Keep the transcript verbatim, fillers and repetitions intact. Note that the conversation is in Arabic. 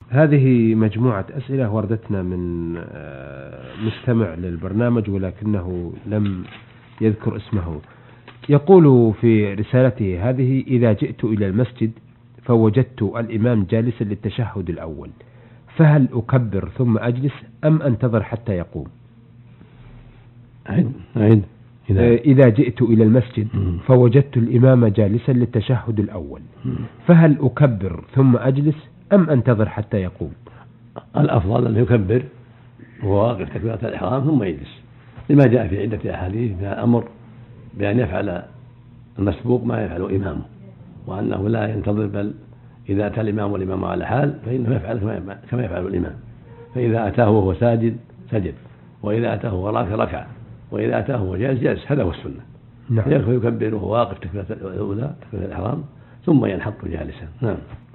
هذه مجموعة أسئلة وردتنا من مستمع للبرنامج ولكنه لم يذكر اسمه. يقول في رسالته هذه: إذا جئت إلى المسجد فوجدت الإمام جالسا للتشهد الأول، فهل أكبر ثم أجلس أم أنتظر حتى يقوم؟ عيد. عيد. إذا, إذا جئت إلى المسجد فوجدت الإمام جالسا للتشهد الأول، فهل أكبر ثم أجلس أم أنتظر حتى يقوم؟ الأفضل أن يكبر وهو واقف تكبيرة الإحرام ثم يجلس، لما جاء في عدة أحاديث فيها أمر بأن يفعل المسبوق ما يفعل إمامه، وأنه لا ينتظر، بل إذا أتى الإمام والإمام على حال فإنه يفعل كما يفعل الإمام، فإذا أتاه وهو ساجد سجد، وإذا أتاه وهو راكع ركع، وإذا أتاه وهو جالس جالس. هذا هو السنة. نعم. يكبر وهو واقف تكبيرة الأولى تكبيرة الإحرام ثم ينحط جالسا. نعم.